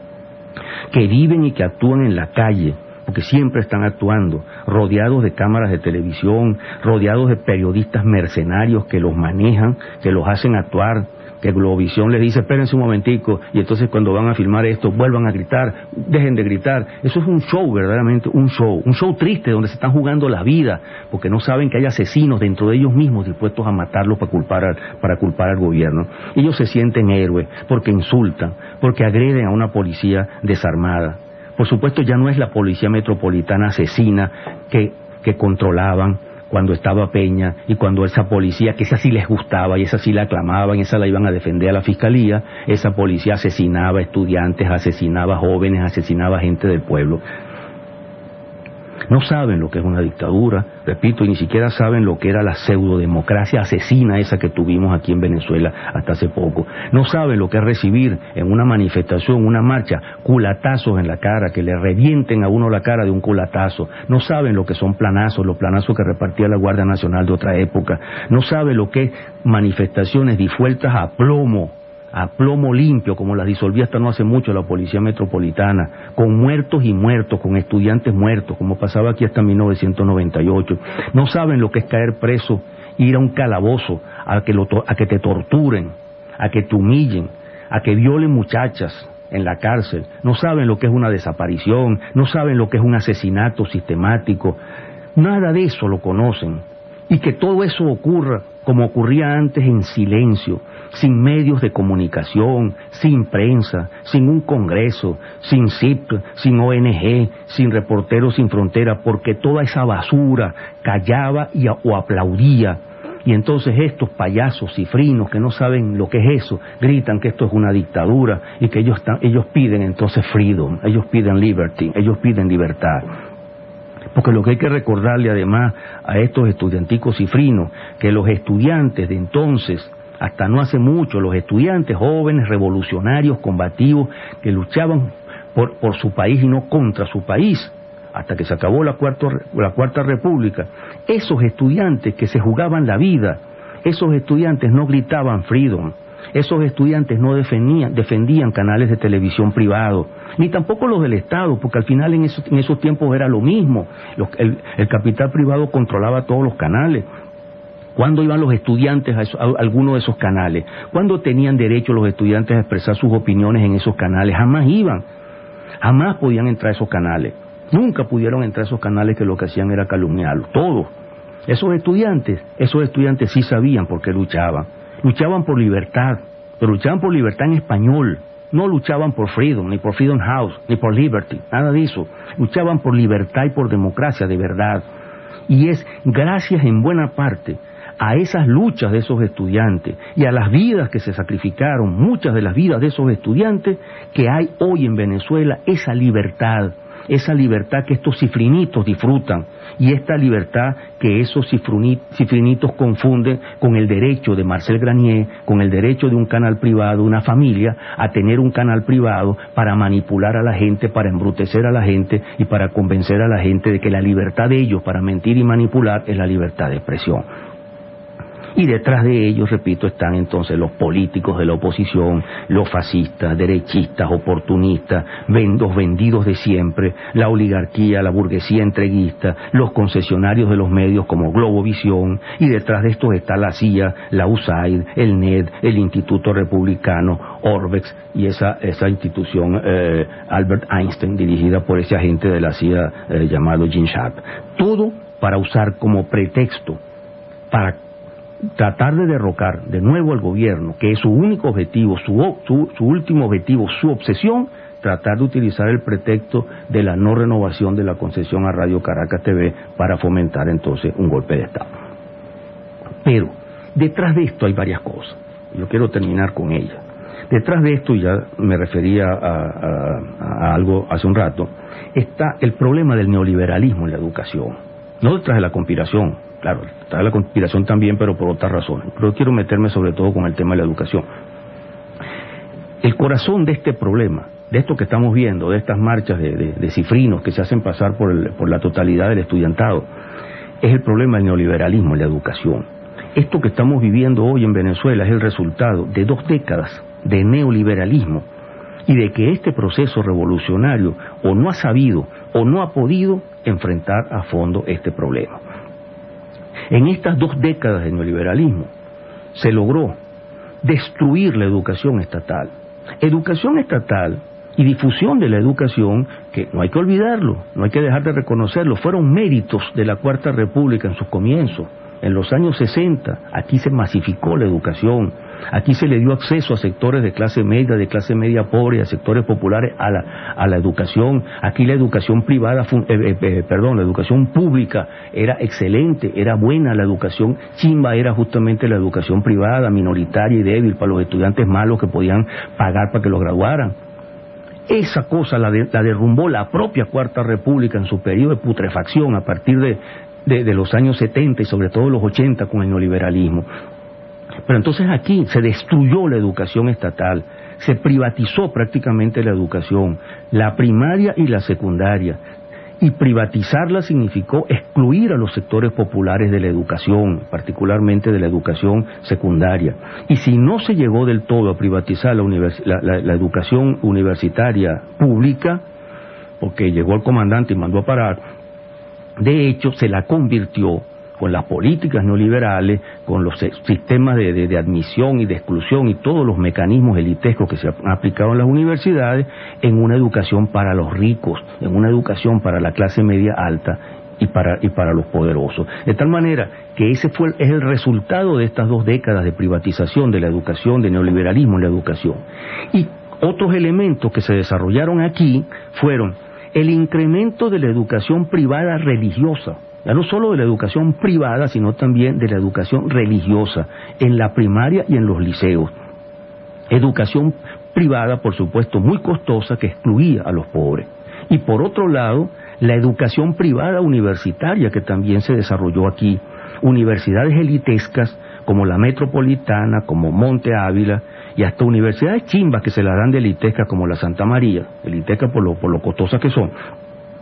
que viven y que actúan en la calle, porque siempre están actuando, rodeados de cámaras de televisión, rodeados de periodistas mercenarios que los manejan, que los hacen actuar, que Globovisión les dice, espérense un momentico, y entonces cuando van a filmar esto, vuelvan a gritar, dejen de gritar. Eso es un show, verdaderamente, un show, un show triste donde se están jugando la vida, porque no saben que hay asesinos dentro de ellos mismos dispuestos a matarlos para culpar al, para culpar al gobierno. Ellos se sienten héroes porque insultan, porque agreden a una policía desarmada. Por supuesto ya no es la policía metropolitana asesina que, que controlaban cuando estaba Peña y cuando esa policía, que esa sí les gustaba y esa sí la aclamaban, esa la iban a defender a la fiscalía, esa policía asesinaba estudiantes, asesinaba jóvenes, asesinaba gente del pueblo. No saben lo que es una dictadura, repito, y ni siquiera saben lo que era la pseudodemocracia asesina esa que tuvimos aquí en Venezuela hasta hace poco. No saben lo que es recibir en una manifestación, una marcha, culatazos en la cara, que le revienten a uno la cara de un culatazo. No saben lo que son planazos, los planazos que repartía la Guardia Nacional de otra época. No saben lo que es manifestaciones disueltas a plomo, a plomo limpio, como las disolvía hasta no hace mucho la Policía Metropolitana, con muertos y muertos, con estudiantes muertos, como pasaba aquí hasta mil novecientos noventa y ocho. No saben lo que es caer preso, ir a un calabozo, a que, lo, a que te torturen, a que te humillen, a que violen muchachas en la cárcel. No saben lo que es una desaparición, no saben lo que es un asesinato sistemático. Nada de eso lo conocen. Y que todo eso ocurra como ocurría antes, en silencio, sin medios de comunicación, sin prensa, sin un congreso, sin C I P, sin O N G, sin Reporteros Sin Fronteras, porque toda esa basura callaba y a, o aplaudía. Y entonces estos payasos cifrinos que no saben lo que es eso, gritan que esto es una dictadura y que ellos, están, ellos piden entonces freedom, ellos piden liberty, ellos piden libertad. Porque lo que hay que recordarle además a estos estudianticos cifrinos, que los estudiantes de entonces, hasta no hace mucho, los estudiantes jóvenes, revolucionarios, combativos, que luchaban por, por su país y no contra su país, hasta que se acabó la cuarta, la cuarta república, esos estudiantes que se jugaban la vida, esos estudiantes no gritaban freedom, esos estudiantes no defendían, defendían canales de televisión privados, ni tampoco los del Estado, porque al final en esos, en esos tiempos era lo mismo. Los, el, el capital privado controlaba todos los canales. ¿Cuándo iban los estudiantes a, eso, a alguno de esos canales? ¿Cuándo tenían derecho los estudiantes a expresar sus opiniones en esos canales? Jamás iban, jamás podían entrar a esos canales. Nunca pudieron entrar a esos canales, que lo que hacían era calumniarlos, todos. Esos estudiantes, esos estudiantes sí sabían por qué luchaban. Luchaban por libertad, pero luchaban por libertad en español. No luchaban por Freedom, ni por Freedom House, ni por Liberty, nada de eso. Luchaban por libertad y por democracia de verdad. Y es gracias en buena parte a esas luchas de esos estudiantes y a las vidas que se sacrificaron, muchas de las vidas de esos estudiantes, que hay hoy en Venezuela esa libertad, esa libertad que estos cifrinitos disfrutan, y esta libertad que esos cifrinitos confunden con el derecho de Marcel Granier, con el derecho de un canal privado, una familia, a tener un canal privado para manipular a la gente, para embrutecer a la gente y para convencer a la gente de que la libertad de ellos para mentir y manipular es la libertad de expresión. Y detrás de ellos, repito, están entonces los políticos de la oposición, los fascistas, derechistas, oportunistas, los vendidos de siempre, la oligarquía, la burguesía entreguista, los concesionarios de los medios como Globovisión, y detrás de estos está la C I A, la U S A I D, el N E D, el Instituto Republicano, Orbex y esa, esa institución eh, Albert Einstein, dirigida por ese agente de la C I A eh, llamado Gene Sharp. Todo para usar como pretexto para tratar de derrocar de nuevo al gobierno, que es su único objetivo, su, su, su último objetivo, su obsesión, tratar de utilizar el pretexto de la no renovación de la concesión a Radio Caracas T V para fomentar entonces un golpe de Estado. Pero detrás de esto hay varias cosas, yo quiero terminar con ellas. Detrás de esto, ya me refería a, a, a algo hace un rato, está el problema del neoliberalismo en la educación, no detrás de la conspiración. Claro, está la conspiración también, pero por otras razones. Pero quiero meterme sobre todo con el tema de la educación. El corazón de este problema, de esto que estamos viendo, de estas marchas de, de, de cifrinos que se hacen pasar por, el, por la totalidad del estudiantado, es el problema del neoliberalismo en la educación. Esto que estamos viviendo hoy en Venezuela es el resultado de dos décadas de neoliberalismo y de que este proceso revolucionario o no ha sabido o no ha podido enfrentar a fondo este problema. En estas dos décadas de neoliberalismo se logró destruir la educación estatal. Educación estatal y difusión de la educación, que no hay que olvidarlo, no hay que dejar de reconocerlo, fueron méritos de la Cuarta República en sus comienzos. En los años sesenta, aquí se masificó la educación, aquí se le dio acceso a sectores de clase media, de clase media pobre, a sectores populares a la, a la educación. Aquí la educación privada, eh, eh, perdón, la educación pública era excelente, era buena. La educación chimba era justamente la educación privada, minoritaria y débil para los estudiantes malos que podían pagar para que los graduaran. Esa cosa la, de, la derrumbó la propia Cuarta República en su periodo de putrefacción a partir de De, de los años setenta y sobre todo los ochenta con el neoliberalismo. Pero entonces aquí se destruyó la educación estatal, se privatizó prácticamente la educación, la primaria y la secundaria, y privatizarla significó excluir a los sectores populares de la educación, particularmente de la educación secundaria. Y si no se llegó del todo a privatizar la, univers la, la, la educación universitaria pública, porque llegó el comandante y mandó a parar, de hecho, se la convirtió con las políticas neoliberales, con los sistemas de, de, de admisión y de exclusión y todos los mecanismos elitescos que se han aplicado en las universidades, en una educación para los ricos, en una educación para la clase media alta y para, y para los poderosos. De tal manera que ese fue es el resultado de estas dos décadas de privatización de la educación, de neoliberalismo en la educación. Y otros elementos que se desarrollaron aquí fueron el incremento de la educación privada religiosa, ya no solo de la educación privada, sino también de la educación religiosa, en la primaria y en los liceos. Educación privada, por supuesto, muy costosa, que excluía a los pobres. Y por otro lado, la educación privada universitaria, que también se desarrolló aquí. Universidades elitescas, como la Metropolitana, como Monte Ávila, y hasta universidades chimbas que se las dan de elitescas como la Santa María, elitescas por lo, por lo costosas que son.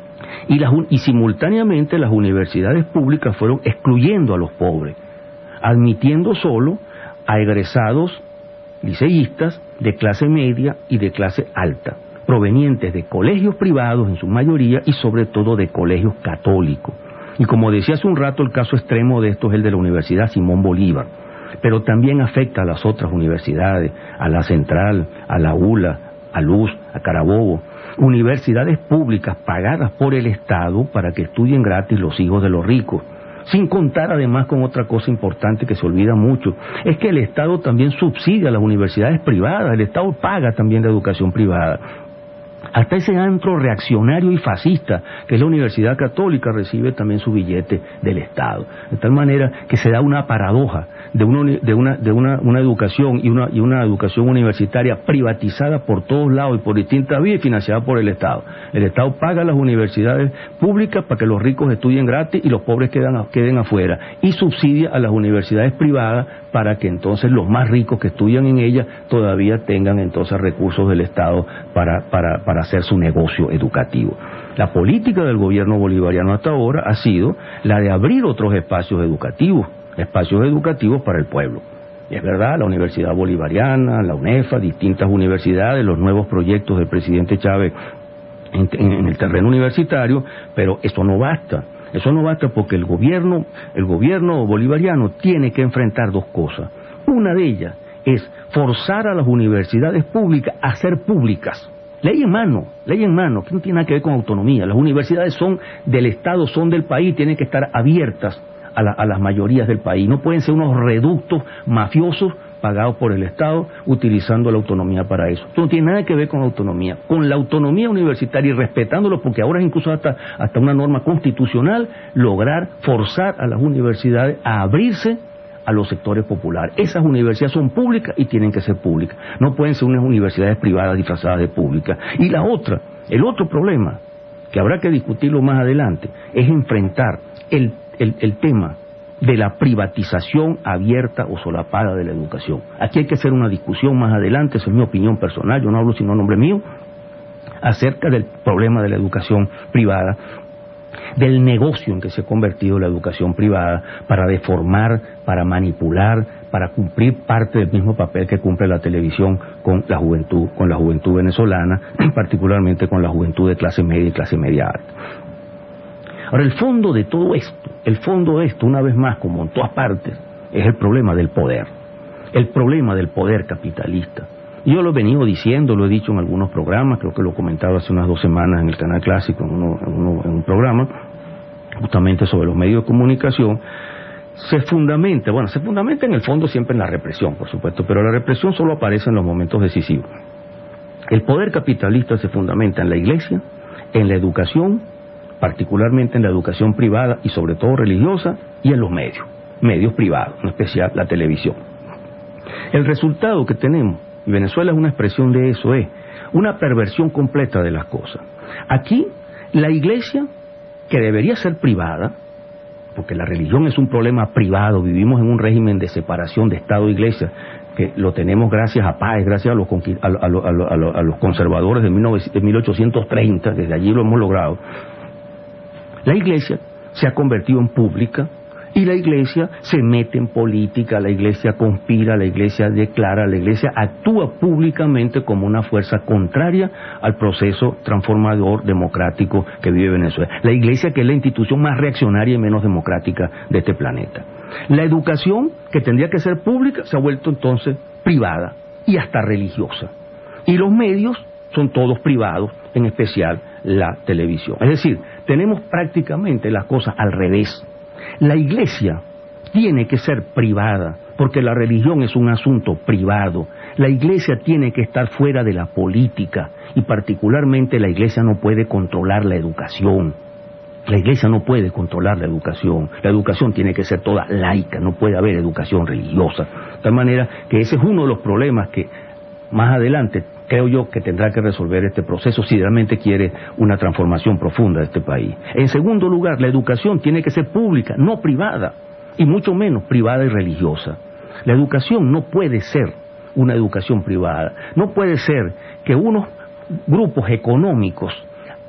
Y, las, y simultáneamente las universidades públicas fueron excluyendo a los pobres, admitiendo solo a egresados liceístas de clase media y de clase alta, provenientes de colegios privados en su mayoría y sobre todo de colegios católicos. Y como decía hace un rato, el caso extremo de esto es el de la Universidad Simón Bolívar, pero también afecta a las otras universidades, a la Central, a la U L A, a Luz, a Carabobo, universidades públicas pagadas por el Estado para que estudien gratis los hijos de los ricos. Sin contar además con otra cosa importante que se olvida mucho, es que el Estado también subsidia a las universidades privadas, el Estado paga también la educación privada. Hasta ese antro reaccionario y fascista que es la Universidad Católica recibe también su billete del Estado. De tal manera que se da una paradoja de una, de una, de una, una educación y una, y una educación universitaria privatizada por todos lados y por distintas vías y financiada por el Estado. El Estado paga las universidades públicas para que los ricos estudien gratis y los pobres quedan, queden afuera, y subsidia a las universidades privadas para que entonces los más ricos que estudian en ellas todavía tengan entonces recursos del Estado para, para, para hacer su negocio educativo. La política del gobierno bolivariano hasta ahora ha sido la de abrir otros espacios educativos, espacios educativos para el pueblo. Y es verdad, la Universidad Bolivariana, la UNEFA, distintas universidades, los nuevos proyectos del presidente Chávez en, en, en el terreno universitario, pero eso no basta. Eso no basta porque el gobierno, el gobierno bolivariano tiene que enfrentar dos cosas. Una de ellas es forzar a las universidades públicas a ser públicas. Ley en mano, ley en mano, que no tiene nada que ver con autonomía. Las universidades son del Estado, son del país, tienen que estar abiertas a, la, a las mayorías del país. No pueden ser unos reductos mafiosos pagados por el Estado, utilizando la autonomía para eso. Esto no tiene nada que ver con autonomía. Con la autonomía universitaria y respetándolo, porque ahora es incluso hasta, hasta una norma constitucional, lograr forzar a las universidades a abrirse a los sectores populares. Esas universidades son públicas y tienen que ser públicas. No pueden ser unas universidades privadas disfrazadas de públicas. Y la otra, el otro problema, que habrá que discutirlo más adelante, es enfrentar el, el, el tema de la privatización abierta o solapada de la educación. Aquí hay que hacer una discusión más adelante, esa es mi opinión personal, yo no hablo sino en nombre mío, acerca del problema de la educación privada, del negocio en que se ha convertido la educación privada para deformar, para manipular, para cumplir parte del mismo papel que cumple la televisión con la juventud, con la juventud venezolana, particularmente con la juventud de clase media y clase media alta. Ahora, el fondo de todo esto, el fondo de esto, una vez más, como en todas partes, es el problema del poder, el problema del poder capitalista. Y yo lo he venido diciendo, lo he dicho en algunos programas, creo que lo comentaba hace unas dos semanas en el Canal Clásico, en, uno, en, uno, en un programa, justamente sobre los medios de comunicación. Se fundamenta, bueno, se fundamenta en el fondo siempre en la represión, por supuesto, pero la represión solo aparece en los momentos decisivos. El poder capitalista se fundamenta en la iglesia, en la educación, particularmente en la educación privada y sobre todo religiosa, y en los medios, medios privados, en especial la televisión. El resultado que tenemos, y Venezuela es una expresión de eso, es una perversión completa de las cosas. Aquí, la iglesia, que debería ser privada, porque la religión es un problema privado, vivimos en un régimen de separación de Estado e iglesia, que lo tenemos gracias a Páez, gracias a los, a, a, a, a, a los conservadores de mil ochocientos treinta, desde allí lo hemos logrado. La iglesia se ha convertido en pública y la iglesia se mete en política, la iglesia conspira, la iglesia declara, la iglesia actúa públicamente como una fuerza contraria al proceso transformador democrático que vive Venezuela. La iglesia, que es la institución más reaccionaria y menos democrática de este planeta. La educación, que tendría que ser pública, se ha vuelto entonces privada y hasta religiosa. Y los medios son todos privados, en especial la televisión. Es decir, tenemos prácticamente las cosas al revés. La iglesia tiene que ser privada, porque la religión es un asunto privado. La iglesia tiene que estar fuera de la política, y particularmente la iglesia no puede controlar la educación. La iglesia no puede controlar la educación. La educación tiene que ser toda laica, no puede haber educación religiosa. De tal manera que ese es uno de los problemas que más adelante creo yo que tendrá que resolver este proceso si realmente quiere una transformación profunda de este país. En segundo lugar, la educación tiene que ser pública, no privada, y mucho menos privada y religiosa. La educación no puede ser una educación privada. No puede ser que unos grupos económicos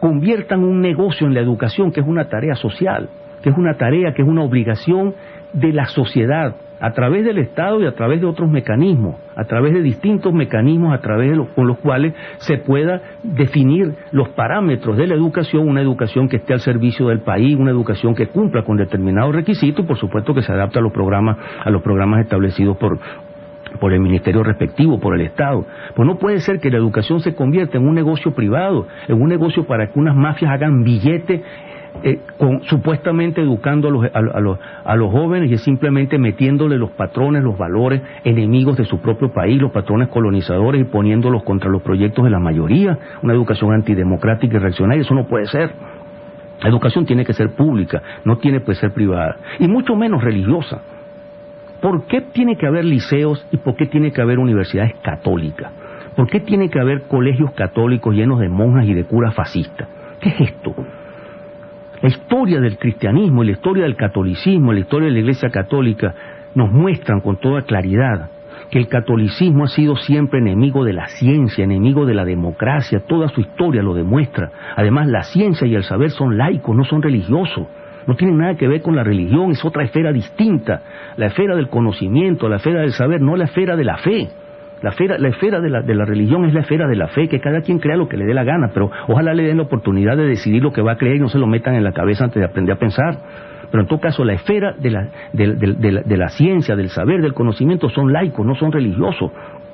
conviertan un negocio en la educación, que es una tarea social, que es una tarea, que es una obligación de la sociedad, a través del Estado y a través de otros mecanismos, a través de distintos mecanismos a través de los, con los cuales se pueda definir los parámetros de la educación, una educación que esté al servicio del país, una educación que cumpla con determinados requisitos y por supuesto que se adapte a los programas, a los programas establecidos por por el ministerio respectivo, por el Estado. Pues no puede ser que la educación se convierta en un negocio privado, en un negocio para que unas mafias hagan billetes Eh, con, supuestamente educando a los, a, a, los, a los jóvenes y simplemente metiéndole los patrones, los valores enemigos de su propio país, los patrones colonizadores y poniéndolos contra los proyectos de la mayoría, una educación antidemocrática y reaccionaria. Eso no puede ser. La educación tiene que ser pública, no tiene que ser privada, y mucho menos religiosa. ¿Por qué tiene que haber liceos y por qué tiene que haber universidades católicas? ¿Por qué tiene que haber colegios católicos llenos de monjas y de curas fascistas? ¿Qué es esto? La historia del cristianismo y la historia del catolicismo, la historia de la Iglesia Católica nos muestran con toda claridad que el catolicismo ha sido siempre enemigo de la ciencia, enemigo de la democracia, toda su historia lo demuestra. Además, la ciencia y el saber son laicos, no son religiosos, no tienen nada que ver con la religión, es otra esfera distinta, la esfera del conocimiento, la esfera del saber, no la esfera de la fe. La esfera, la esfera de, la, de la religión es la esfera de la fe, que cada quien crea lo que le dé la gana, pero ojalá le den la oportunidad de decidir lo que va a creer y no se lo metan en la cabeza antes de aprender a pensar. Pero en todo caso, la esfera de la, de, de, de, la, de la ciencia, del saber, del conocimiento son laicos, no son religiosos.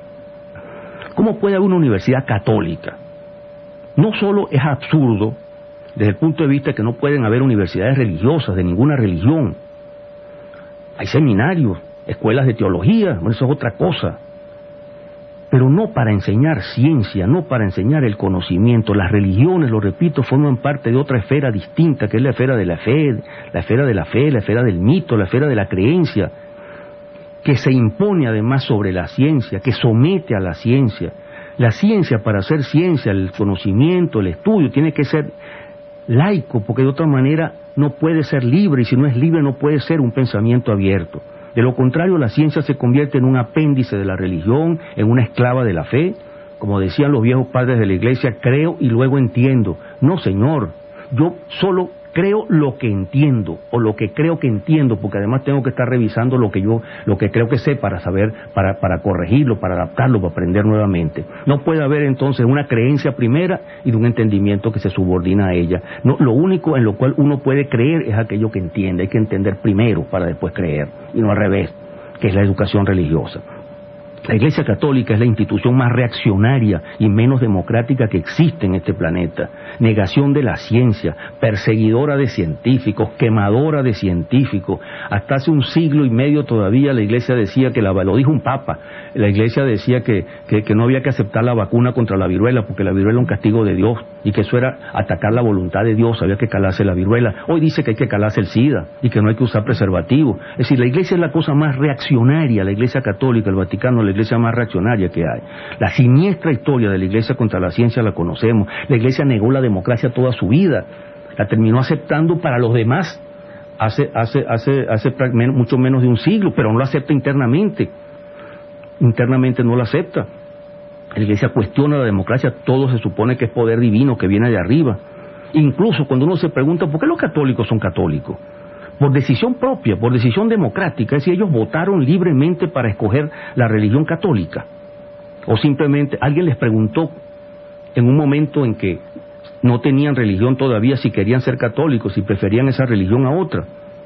¿Cómo puede haber una universidad católica? No solo es absurdo, desde el punto de vista que no pueden haber universidades religiosas de ninguna religión. Hay seminarios, escuelas de teología, bueno, eso es otra cosa. Pero no para enseñar ciencia, no para enseñar el conocimiento. Las religiones, lo repito, forman parte de otra esfera distinta, que es la esfera de la fe, la esfera de la fe, la esfera del mito, la esfera de la creencia, que se impone además sobre la ciencia, que somete a la ciencia. La ciencia, para ser ciencia, el conocimiento, el estudio, tiene que ser laico, porque de otra manera no puede ser libre, y si no es libre no puede ser un pensamiento abierto. De lo contrario, la ciencia se convierte en un apéndice de la religión, en una esclava de la fe. Como decían los viejos padres de la Iglesia, creo y luego entiendo. No, señor, yo solo creo lo que entiendo, o lo que creo que entiendo, porque además tengo que estar revisando lo que yo, lo que creo que sé para saber, para, para corregirlo, para adaptarlo, para aprender nuevamente. No puede haber entonces una creencia primera y de un entendimiento que se subordina a ella. No, lo único en lo cual uno puede creer es aquello que entiende. Hay que entender primero para después creer, y no al revés, que es la educación religiosa. La Iglesia Católica es la institución más reaccionaria y menos democrática que existe en este planeta. Negación de la ciencia, perseguidora de científicos, quemadora de científicos. Hasta hace un siglo y medio todavía la Iglesia decía que, la, lo dijo un papa, la Iglesia decía que, que, que no había que aceptar la vacuna contra la viruela, porque la viruela es un castigo de Dios, y que eso era atacar la voluntad de Dios, había que calarse la viruela. Hoy dice que hay que calarse el SIDA, y que no hay que usar preservativo. Es decir, la Iglesia es la cosa más reaccionaria, la Iglesia Católica, el Vaticano, la Iglesia más reaccionaria que hay. La siniestra historia de la Iglesia contra la ciencia la conocemos. La Iglesia negó la democracia toda su vida, la terminó aceptando para los demás hace, hace, hace, hace mucho menos de un siglo, pero no la acepta internamente. Internamente no la acepta. La Iglesia cuestiona la democracia, todo se supone que es poder divino que viene de arriba. Incluso cuando uno se pregunta ¿por qué los católicos son católicos? Por decisión propia, por decisión democrática, es decir, ellos votaron libremente para escoger la religión católica. O simplemente alguien les preguntó en un momento en que no tenían religión todavía si querían ser católicos, si preferían esa religión a otra.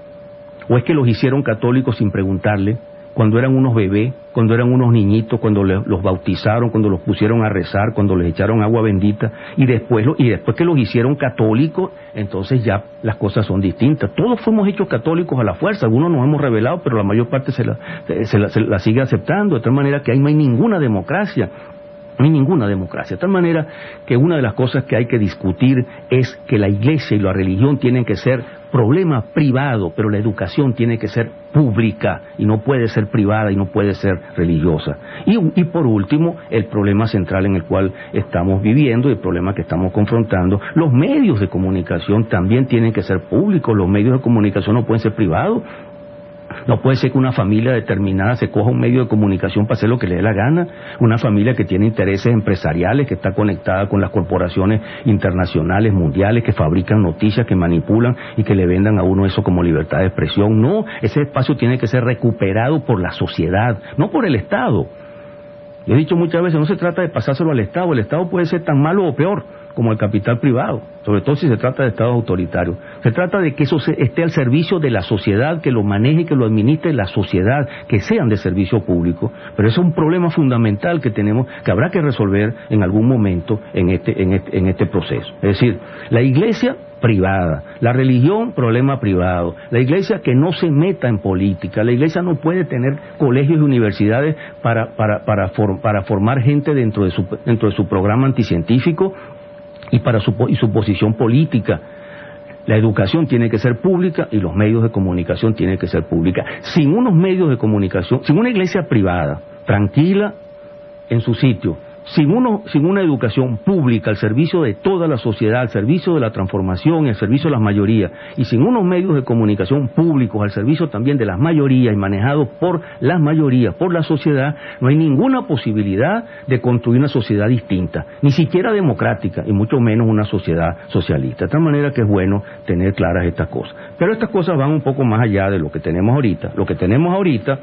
O es que los hicieron católicos sin preguntarle, cuando eran unos bebés, cuando eran unos niñitos, cuando les, los bautizaron, cuando los pusieron a rezar, cuando les echaron agua bendita, y después, y después que los hicieron católicos, entonces ya las cosas son distintas. Todos fuimos hechos católicos a la fuerza, algunos nos hemos rebelado, pero la mayor parte se la, se la, se la sigue aceptando, de tal manera que ahí no hay ninguna democracia. No hay ninguna democracia, de tal manera que una de las cosas que hay que discutir es que la Iglesia y la religión tienen que ser problema privado, pero la educación tiene que ser pública y no puede ser privada y no puede ser religiosa. Y, y por último, el problema central en el cual estamos viviendo y el problema que estamos confrontando, los medios de comunicación también tienen que ser públicos, los medios de comunicación no pueden ser privados. No puede ser que una familia determinada se coja un medio de comunicación para hacer lo que le dé la gana, una familia que tiene intereses empresariales, que está conectada con las corporaciones internacionales, mundiales, que fabrican noticias, que manipulan y que le vendan a uno eso como libertad de expresión. No, ese espacio tiene que ser recuperado por la sociedad, no por el Estado. Yo he dicho muchas veces, no se trata de pasárselo al Estado, el Estado puede ser tan malo o peor como el capital privado, sobre todo si se trata de estados autoritarios. Se trata de que eso se, esté al servicio de la sociedad, que lo maneje y que lo administre la sociedad, que sean de servicio público. Pero eso es un problema fundamental que tenemos, que habrá que resolver en algún momento en este, en este, en este proceso. Es decir, la iglesia privada, la religión, problema privado, la iglesia que no se meta en política, la iglesia no puede tener colegios y universidades para, para, para, for, para formar gente dentro de su, dentro de su programa anticientífico y para su, y su posición política. La educación tiene que ser pública y los medios de comunicación tienen que ser pública. Sin unos medios de comunicación, sin una iglesia privada, tranquila, en su sitio, sin, uno, sin una educación pública al servicio de toda la sociedad, al servicio de la transformación, al servicio de las mayorías, y sin unos medios de comunicación públicos al servicio también de las mayorías y manejados por las mayorías, por la sociedad, no hay ninguna posibilidad de construir una sociedad distinta, ni siquiera democrática, y mucho menos una sociedad socialista. De tal manera que es bueno tener claras estas cosas. Pero estas cosas van un poco más allá de lo que tenemos ahorita. Lo que tenemos ahorita,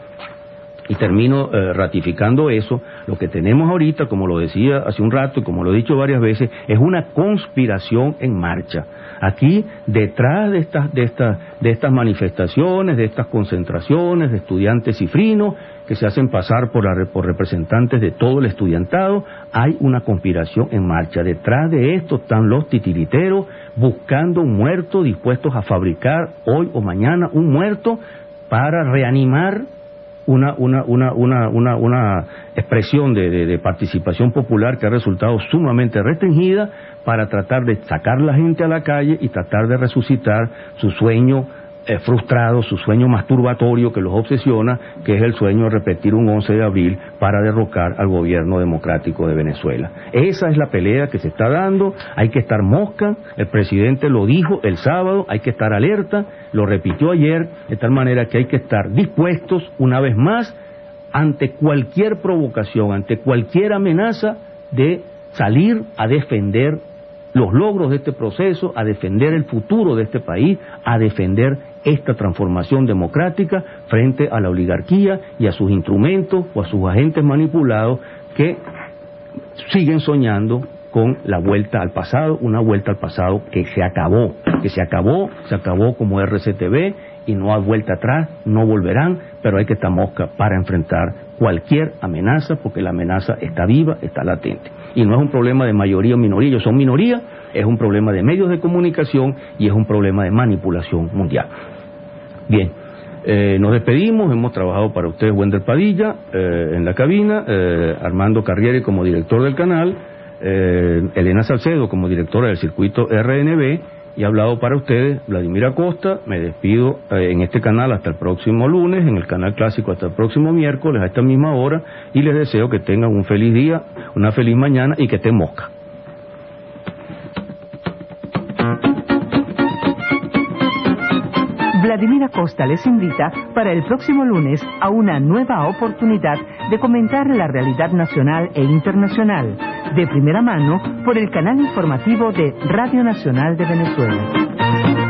y termino eh, ratificando eso, lo que tenemos ahorita, como lo decía hace un rato y como lo he dicho varias veces, es una conspiración en marcha. Aquí, detrás de estas, de estas, de estas manifestaciones, de estas concentraciones de estudiantes cifrinos que se hacen pasar por, la, por representantes de todo el estudiantado, hay una conspiración en marcha. Detrás de esto están los titiriteros buscando un muerto, dispuestos a fabricar hoy o mañana un muerto para reanimar Una, una, una, una, una, una expresión de, de, de participación popular que ha resultado sumamente restringida para tratar de sacar la gente a la calle y tratar de resucitar su sueño eh, frustrado, su sueño masturbatorio que los obsesiona, que es el sueño de repetir un once de abril para derrocar al gobierno democrático de Venezuela. Esa es la pelea que se está dando, hay que estar mosca, el presidente lo dijo el sábado, hay que estar alerta, lo repitió ayer, de tal manera que hay que estar dispuestos una vez más ante cualquier provocación, ante cualquier amenaza de salir a defender los logros de este proceso, a defender el futuro de este país, a defender esta transformación democrática frente a la oligarquía y a sus instrumentos o a sus agentes manipulados que siguen soñando con la vuelta al pasado, una vuelta al pasado que se acabó, que se acabó, se acabó como R C T V y no hay vuelta atrás, no volverán, pero hay que estar mosca para enfrentar cualquier amenaza, porque la amenaza está viva, está latente. Y no es un problema de mayoría o minoría, ellos son minoría, es un problema de medios de comunicación y es un problema de manipulación mundial. Bien, eh, nos despedimos, hemos trabajado para ustedes Wender Padilla eh, en la cabina, eh, Armando Carriere como director del canal, eh, Elena Salcedo como directora del circuito R N B, y ha hablado para ustedes Vladimir Acosta. Me despido eh, en este canal hasta el próximo lunes, en el canal clásico hasta el próximo miércoles a esta misma hora, y les deseo que tengan un feliz día, una feliz mañana y que estén mosca. Vladimir Acosta les invita para el próximo lunes a una nueva oportunidad de comentar la realidad nacional e internacional, de primera mano por el canal informativo de Radio Nacional de Venezuela.